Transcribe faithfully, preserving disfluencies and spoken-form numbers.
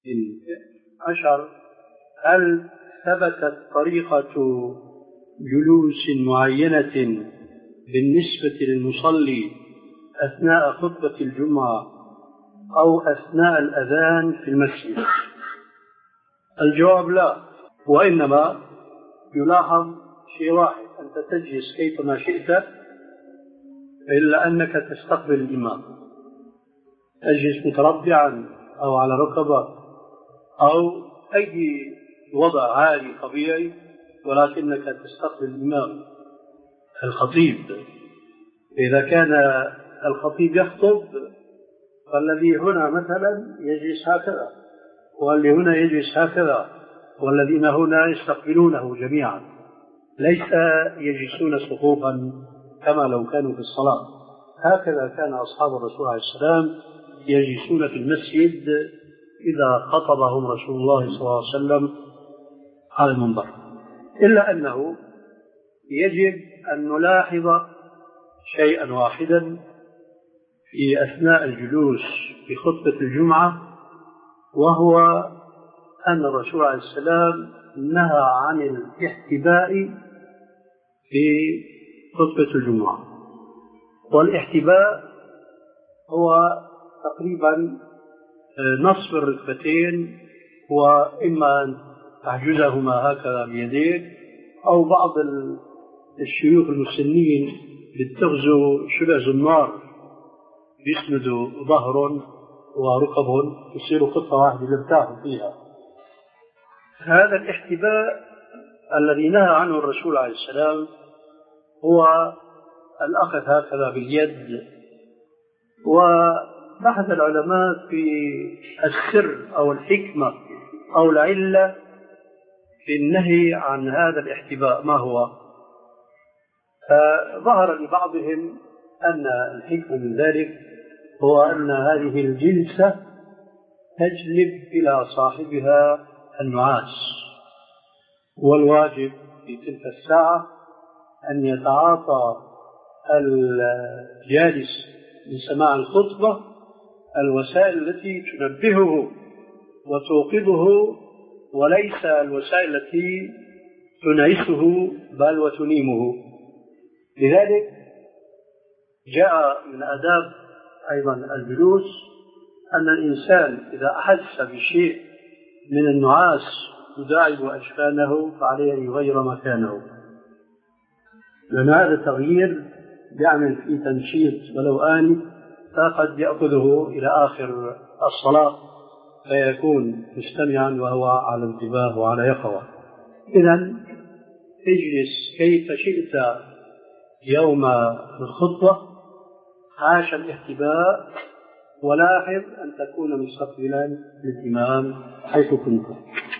عشر: هل ثبتت طريقة جلوس معينة بالنسبة للمصلي أثناء خطبة الجمعة أو أثناء الأذان في المسجد؟ الجواب لا، وإنما يلاحظ شيء واحد: أنت تجلس كيفما شئت إلا أنك تستقبل الإمام، تجلس متربعا أو على ركبة أو أي وضع عالي طبيعي، ولكنك تستقبل الإمام الخطيب. إذا كان الخطيب يخطب فالذي هنا مثلا يجلس هكذا، والذي هنا يجلس هكذا، والذين هنا يستقبلونه جميعا، ليس يجلسون صفوفا كما لو كانوا في الصلاة. هكذا كان أصحاب الرسول عليه السلام يجلسون في المسجد إذا خطبهم رسول الله صلى الله عليه وسلم على المنبر. إلا أنه يجب أن نلاحظ شيئا واحدا في أثناء الجلوس في خطبة الجمعة، وهو أن الرسول عليه السلام نهى عن الاحتباء في خطبة الجمعة. والاحتباء هو تقريبا نصب الركبتين، وإما أن تحجزهما هكذا بيديك، أو بعض الشيوخ المسنين بالتغزو شبه زمار يسندوا ظهر وركب، يصيروا قطعة واحدة يرتاحوا فيها. هذا الاحتباء الذي نهى عنه الرسول عليه السلام هو الأخذ هكذا باليد. وبحث العلماء في السر أو الحكمة أو العلة في النهي عن هذا الاحتباء ما هو. فظهر لبعضهم أن الحكمة من ذلك هو أن هذه الجلسة تجلب إلى صاحبها النعاس، والواجب في تلك الساعة أن يتعاطى الجالس لسماع الخطبة الوسائل التي تنبهه وتوقظه، وليس الوسائل التي تنعسه بل وتنيمه. لذلك جاء من آداب أيضا الجلوس أن الإنسان إذا أحس بشيء من النعاس يداعب أجفانه فعليه أن يغير مكانه، لأن هذا التغيير يعمل في تنشيط ولو آني، فقد يأخذه إلى آخر الصلاة فيكون مستمعا وهو على انتباه وعلى يقظة. إذن اجلس كيف شئت يوم الخطبة، حاشا الاحتباء، ولاحظ أن تكون مستقبلا للإمام حيث كنت.